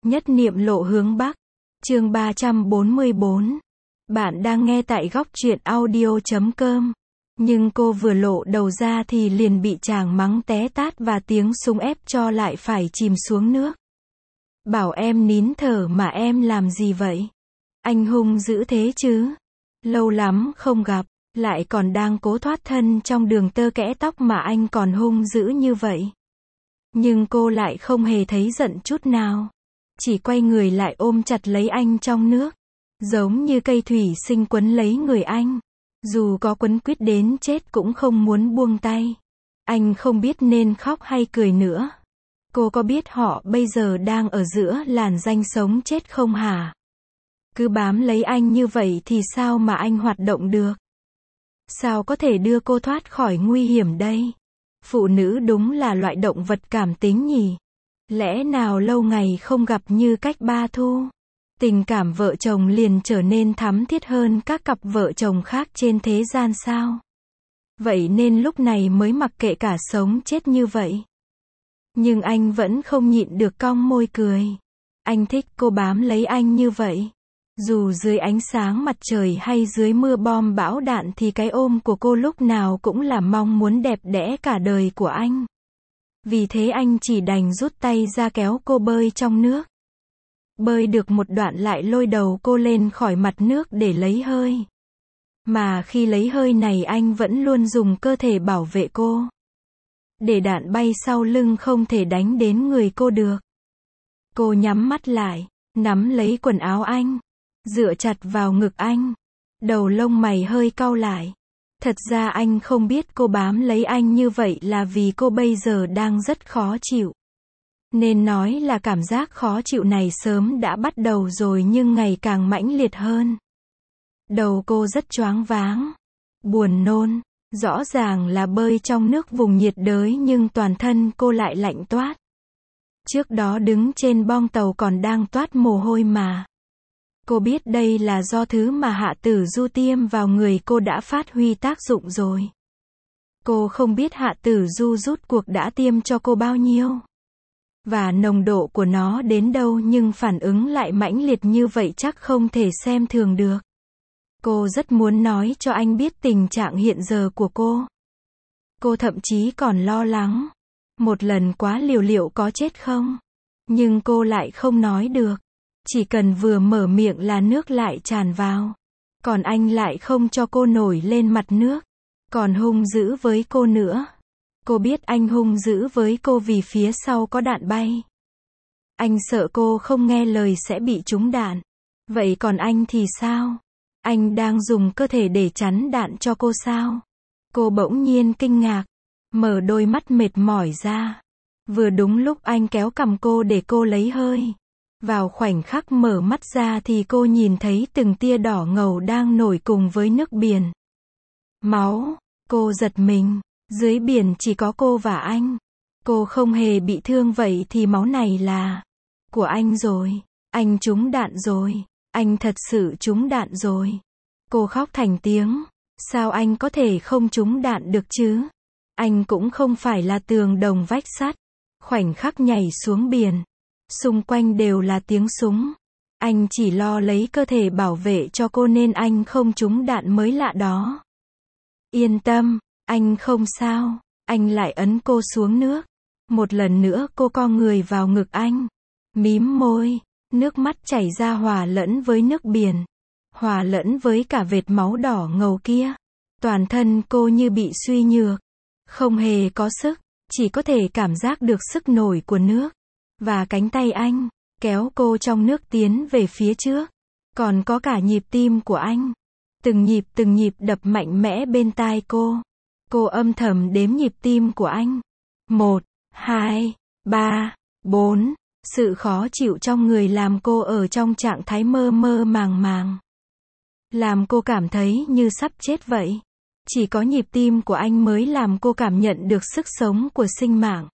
Nhất niệm lộ hướng Bắc. Chương 344. Bạn đang nghe tại góc truyện audio.com. Nhưng cô vừa lộ đầu ra thì liền bị chàng mắng té tát và tiếng súng ép cho lại phải chìm xuống nước. Bảo em nín thở mà em làm gì vậy? Anh hung dữ thế chứ? Lâu lắm không gặp, lại còn đang cố thoát thân trong đường tơ kẽ tóc mà anh còn hung dữ như vậy. Nhưng cô lại không hề thấy giận chút nào. Chỉ quay người lại ôm chặt lấy anh trong nước. Giống như cây thủy sinh quấn lấy người anh. Dù có quấn quýt đến chết cũng không muốn buông tay. Anh không biết nên khóc hay cười nữa. Cô có biết họ bây giờ đang ở giữa làn ranh sống chết không hả? Cứ bám lấy anh như vậy thì sao mà anh hoạt động được? Sao có thể đưa cô thoát khỏi nguy hiểm đây? Phụ nữ đúng là loại động vật cảm tính nhỉ? Lẽ nào lâu ngày không gặp như cách ba thu? Tình cảm vợ chồng liền trở nên thắm thiết hơn các cặp vợ chồng khác trên thế gian sao? Vậy nên lúc này mới mặc kệ cả sống chết như vậy. Nhưng anh vẫn không nhịn được cong môi cười. Anh thích cô bám lấy anh như vậy. Dù dưới ánh sáng mặt trời hay dưới mưa bom bão đạn thì cái ôm của cô lúc nào cũng là mong muốn đẹp đẽ cả đời của anh. Vì thế anh chỉ đành rút tay ra kéo cô bơi trong nước. Bơi được một đoạn lại lôi đầu cô lên khỏi mặt nước để lấy hơi. Mà khi lấy hơi này anh vẫn luôn dùng cơ thể bảo vệ cô. Để đạn bay sau lưng không thể đánh đến người cô được. Cô nhắm mắt lại, nắm lấy quần áo anh, dựa chặt vào ngực anh. Đầu lông mày hơi cau lại. Thật ra anh không biết cô bám lấy anh như vậy là vì cô bây giờ đang rất khó chịu. Nên nói là cảm giác khó chịu này sớm đã bắt đầu rồi nhưng ngày càng mãnh liệt hơn. Đầu cô rất choáng váng, buồn nôn. Rõ ràng là bơi trong nước vùng nhiệt đới nhưng toàn thân cô lại lạnh toát. Trước đó đứng trên bong tàu còn đang toát mồ hôi mà. Cô biết đây là do thứ mà Hạ Tử Du tiêm vào người cô đã phát huy tác dụng rồi. Cô không biết Hạ Tử Du rút cuộc đã tiêm cho cô bao nhiêu. Và nồng độ của nó đến đâu nhưng phản ứng lại mãnh liệt như vậy chắc không thể xem thường được. Cô rất muốn nói cho anh biết tình trạng hiện giờ của cô. Cô thậm chí còn lo lắng. Một lần quá liều liệu có chết không? Nhưng cô lại không nói được. Chỉ cần vừa mở miệng là nước lại tràn vào. Còn anh lại không cho cô nổi lên mặt nước. Còn hung dữ với cô nữa. Cô biết anh hung dữ với cô vì phía sau có đạn bay. Anh sợ cô không nghe lời sẽ bị trúng đạn. Vậy còn anh thì sao? Anh đang dùng cơ thể để chắn đạn cho cô sao? Cô bỗng nhiên kinh ngạc, mở đôi mắt mệt mỏi ra. Vừa đúng lúc anh kéo cằm cô để cô lấy hơi. Vào khoảnh khắc mở mắt ra thì cô nhìn thấy từng tia đỏ ngầu đang nổi cùng với nước biển. Máu, cô giật mình, dưới biển chỉ có cô và anh. Cô không hề bị thương vậy thì máu này là của anh rồi, anh trúng đạn rồi. Anh thật sự trúng đạn rồi. Cô khóc thành tiếng. Sao anh có thể không trúng đạn được chứ? Anh cũng không phải là tường đồng vách sắt. Khoảnh khắc nhảy xuống biển. Xung quanh đều là tiếng súng. Anh chỉ lo lấy cơ thể bảo vệ cho cô nên anh không trúng đạn mới lạ đó. Yên tâm, anh không sao. Anh lại ấn cô xuống nước. Một lần nữa cô co người vào ngực anh. Mím môi. Nước mắt chảy ra hòa lẫn với nước biển. Hòa lẫn với cả vệt máu đỏ ngầu kia. Toàn thân cô như bị suy nhược. Không hề có sức. Chỉ có thể cảm giác được sức nổi của nước. Và cánh tay anh kéo cô trong nước tiến về phía trước. Còn có cả nhịp tim của anh. Từng nhịp đập mạnh mẽ bên tai cô. Cô âm thầm đếm nhịp tim của anh. 1, 2, 3, 4. Sự khó chịu trong người làm cô ở trong trạng thái mơ mơ màng màng. Làm cô cảm thấy như sắp chết vậy. Chỉ có nhịp tim của anh mới làm cô cảm nhận được sức sống của sinh mạng.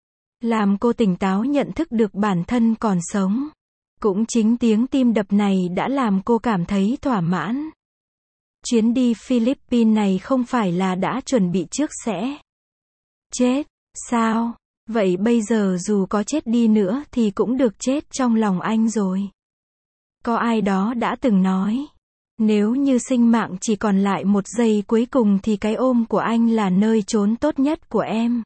Làm cô tỉnh táo nhận thức được bản thân còn sống. Cũng chính tiếng tim đập này đã làm cô cảm thấy thỏa mãn. Chuyến đi Philippines này không phải là đã chuẩn bị trước sẽ chết, sao? Vậy bây giờ dù có chết đi nữa thì cũng được chết trong lòng anh rồi. Có ai đó đã từng nói, nếu như sinh mạng chỉ còn lại một giây cuối cùng thì cái ôm của anh là nơi trốn tốt nhất của em.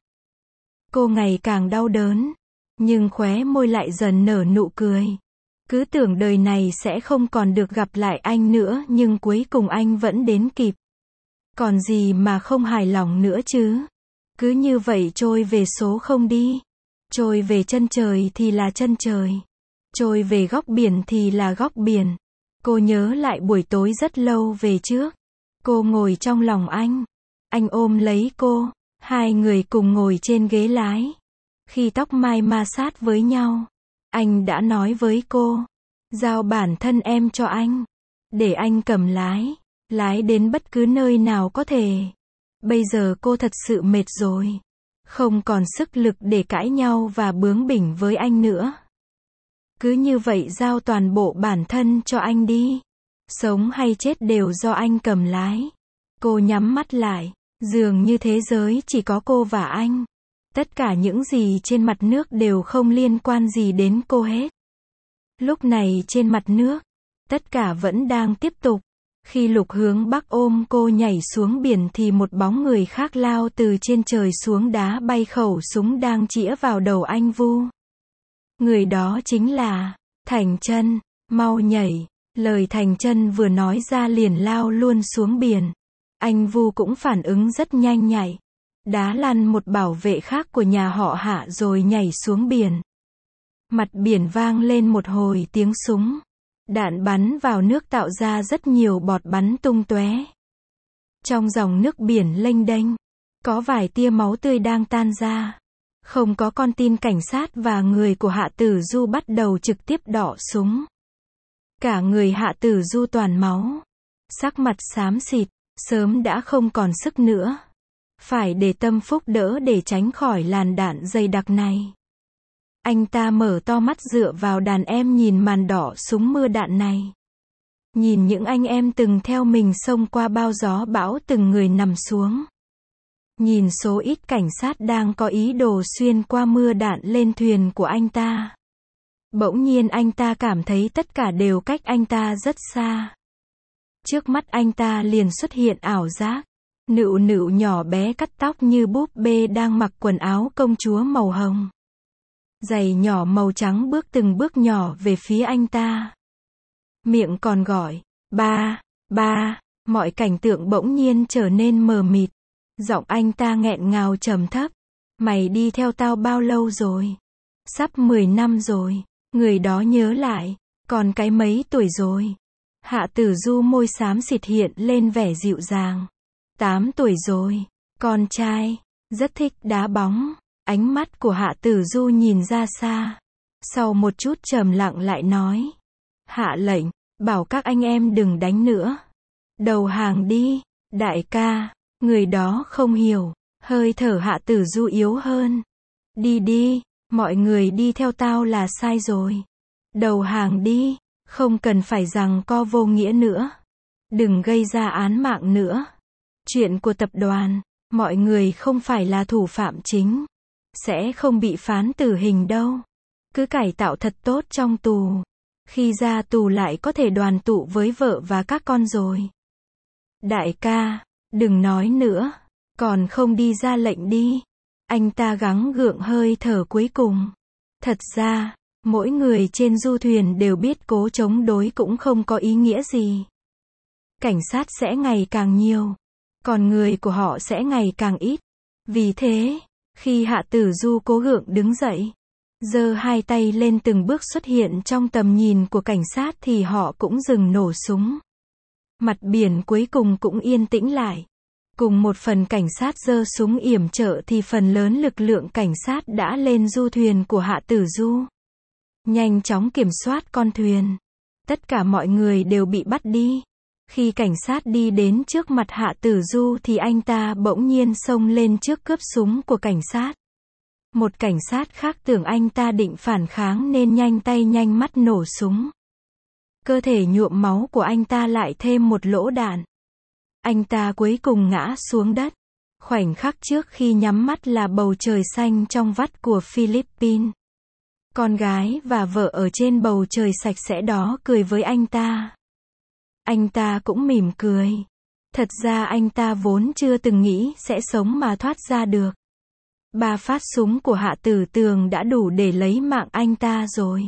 Cô ngày càng đau đớn, nhưng khóe môi lại dần nở nụ cười. Cứ tưởng đời này sẽ không còn được gặp lại anh nữa, nhưng cuối cùng anh vẫn đến kịp. Còn gì mà không hài lòng nữa chứ. Cứ như vậy trôi về số không đi. Trôi về chân trời thì là chân trời. Trôi về góc biển thì là góc biển. Cô nhớ lại buổi tối rất lâu về trước. Cô ngồi trong lòng anh ôm lấy cô. Hai người cùng ngồi trên ghế lái. Khi tóc mai ma sát với nhau, anh đã nói với cô, giao bản thân em cho anh, để anh cầm lái đến bất cứ nơi nào có thể. Bây giờ cô thật sự mệt rồi, không còn sức lực để cãi nhau và bướng bỉnh với anh nữa. Cứ như vậy giao toàn bộ bản thân cho anh đi. Sống hay chết đều do anh cầm lái. Cô nhắm mắt lại, dường như thế giới chỉ có cô và anh. Tất cả những gì trên mặt nước đều không liên quan gì đến cô hết. Lúc này trên mặt nước, tất cả vẫn đang tiếp tục. Khi Lục hướng Bắc ôm cô nhảy xuống biển thì một bóng người khác lao từ trên trời xuống đá bay khẩu súng đang chĩa vào đầu anh Vu. Người đó chính là Thành Chân. Mau nhảy. Lời Thành Chân vừa nói ra liền lao luôn xuống biển. Anh Vu cũng phản ứng rất nhanh nhạy. Đá lăn một bảo vệ khác của nhà họ Hạ rồi nhảy xuống biển. Mặt biển vang lên một hồi tiếng súng. Đạn bắn vào nước tạo ra rất nhiều bọt bắn tung tóe. Trong dòng nước biển lênh đênh, có vài tia máu tươi đang tan ra. Không có con tin cảnh sát và người của Hạ Tử Du bắt đầu trực tiếp đọ súng. Cả người Hạ Tử Du toàn máu. Sắc mặt xám xịt, sớm đã không còn sức nữa. Phải để Tâm Phúc đỡ để tránh khỏi làn đạn dày đặc này. Anh ta mở to mắt dựa vào đàn em nhìn màn đỏ súng mưa đạn này. Nhìn những anh em từng theo mình xông qua bao gió bão từng người nằm xuống. Nhìn số ít cảnh sát đang có ý đồ xuyên qua mưa đạn lên thuyền của anh ta. Bỗng nhiên anh ta cảm thấy tất cả đều cách anh ta rất xa. Trước mắt anh ta liền xuất hiện ảo giác. Nựu nựu nhỏ bé cắt tóc như búp bê đang mặc quần áo công chúa màu hồng. Giày nhỏ màu trắng bước từng bước nhỏ về phía anh ta. Miệng còn gọi, ba, ba, mọi cảnh tượng bỗng nhiên trở nên mờ mịt. Giọng anh ta nghẹn ngào trầm thấp. Mày đi theo tao bao lâu rồi? Sắp 10 năm rồi. Người đó nhớ lại, còn cái mấy tuổi rồi? Hạ Tử Du môi xám xịt hiện lên vẻ dịu dàng. 8 tuổi rồi. Con trai, rất thích đá bóng. Ánh mắt của Hạ Tử Du nhìn ra xa. Sau một chút trầm lặng lại nói. Hạ lệnh, bảo các anh em đừng đánh nữa. Đầu hàng đi, đại ca. Người đó không hiểu. Hơi thở Hạ Tử Du yếu hơn. Đi đi, mọi người đi theo tao là sai rồi. Đầu hàng đi, không cần phải giằng co vô nghĩa nữa. Đừng gây ra án mạng nữa. Chuyện của tập đoàn, mọi người không phải là thủ phạm chính. Sẽ không bị phán tử hình đâu. Cứ cải tạo thật tốt trong tù. Khi ra tù lại có thể đoàn tụ với vợ và các con rồi. Đại ca, đừng nói nữa. Còn không đi ra lệnh đi. Anh ta gắng gượng hơi thở cuối cùng. Thật ra, mỗi người trên du thuyền đều biết cố chống đối cũng không có ý nghĩa gì. Cảnh sát sẽ ngày càng nhiều. Còn người của họ sẽ ngày càng ít. Vì thế, khi Hạ Tử Du cố gượng đứng dậy, giơ hai tay lên từng bước xuất hiện trong tầm nhìn của cảnh sát thì họ cũng dừng nổ súng. Mặt biển cuối cùng cũng yên tĩnh lại. Cùng một phần cảnh sát giơ súng yểm trợ thì phần lớn lực lượng cảnh sát đã lên du thuyền của Hạ Tử Du. Nhanh chóng kiểm soát con thuyền. Tất cả mọi người đều bị bắt đi. Khi cảnh sát đi đến trước mặt Hạ Tử Du thì anh ta bỗng nhiên xông lên trước cướp súng của cảnh sát. Một cảnh sát khác tưởng anh ta định phản kháng nên nhanh tay nhanh mắt nổ súng. Cơ thể nhuộm máu của anh ta lại thêm một lỗ đạn. Anh ta cuối cùng ngã xuống đất. Khoảnh khắc trước khi nhắm mắt là bầu trời xanh trong vắt của Philippines. Con gái và vợ ở trên bầu trời sạch sẽ đó cười với anh ta. Anh ta cũng mỉm cười. Thật ra anh ta vốn chưa từng nghĩ sẽ sống mà thoát ra được. 3 phát súng của Hạ Tử Tường đã đủ để lấy mạng anh ta rồi.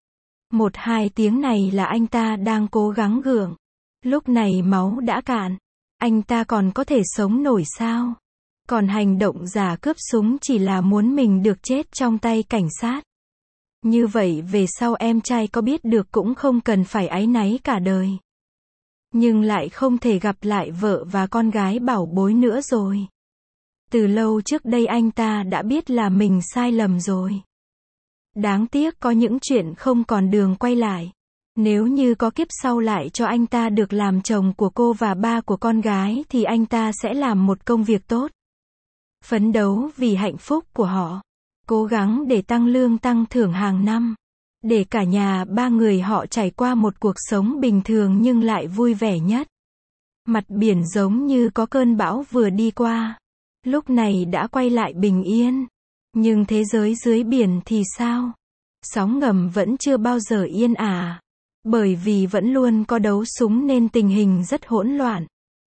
1-2 tiếng này là anh ta đang cố gắng gượng. Lúc này máu đã cạn. Anh ta còn có thể sống nổi sao? Còn hành động giả cướp súng chỉ là muốn mình được chết trong tay cảnh sát. Như vậy về sau em trai có biết được cũng không cần phải áy náy cả đời. Nhưng lại không thể gặp lại vợ và con gái bảo bối nữa rồi. Từ lâu trước đây anh ta đã biết là mình sai lầm rồi. Đáng tiếc có những chuyện không còn đường quay lại. Nếu như có kiếp sau lại cho anh ta được làm chồng của cô và ba của con gái thì anh ta sẽ làm một công việc tốt. Phấn đấu vì hạnh phúc của họ. Cố gắng để tăng lương tăng thưởng hàng năm. Để cả nhà 3 người họ trải qua một cuộc sống bình thường nhưng lại vui vẻ nhất. Mặt biển giống như có cơn bão vừa đi qua. Lúc này đã quay lại bình yên. Nhưng thế giới dưới biển thì sao? Sóng ngầm vẫn chưa bao giờ yên ả. Bởi vì vẫn luôn có đấu súng nên tình hình rất hỗn loạn.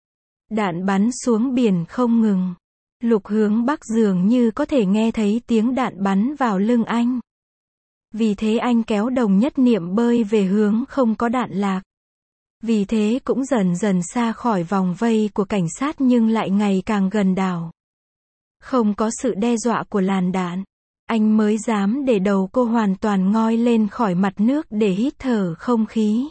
Đạn bắn xuống biển không ngừng. Lục hướng Bắc dường như có thể nghe thấy tiếng đạn bắn vào lưng anh. Vì thế anh kéo Đồng Nhất Niệm bơi về hướng không có đạn lạc. Vì thế cũng dần dần xa khỏi vòng vây của cảnh sát nhưng lại ngày càng gần đảo. Không có sự đe dọa của làn đạn. Anh mới dám để đầu cô hoàn toàn ngoi lên khỏi mặt nước để hít thở không khí.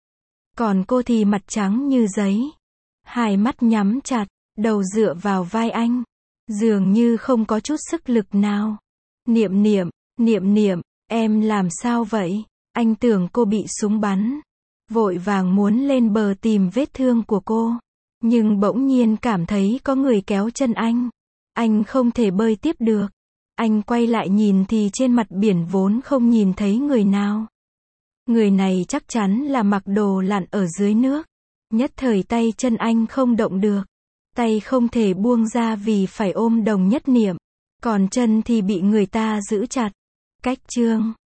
Còn cô thì mặt trắng như giấy. Hai mắt nhắm chặt, đầu dựa vào vai anh. Dường như không có chút sức lực nào. Niệm niệm, niệm niệm, em làm sao vậy? Anh tưởng cô bị súng bắn. Vội vàng muốn lên bờ tìm vết thương của cô. Nhưng bỗng nhiên cảm thấy có người kéo chân anh. Anh không thể bơi tiếp được. Anh quay lại nhìn thì trên mặt biển vốn không nhìn thấy người nào. Người này chắc chắn là mặc đồ lặn ở dưới nước. Nhất thời tay chân anh không động được. Tay không thể buông ra vì phải ôm Đồng Nhất Niệm. Còn chân thì bị người ta giữ chặt. Cách chương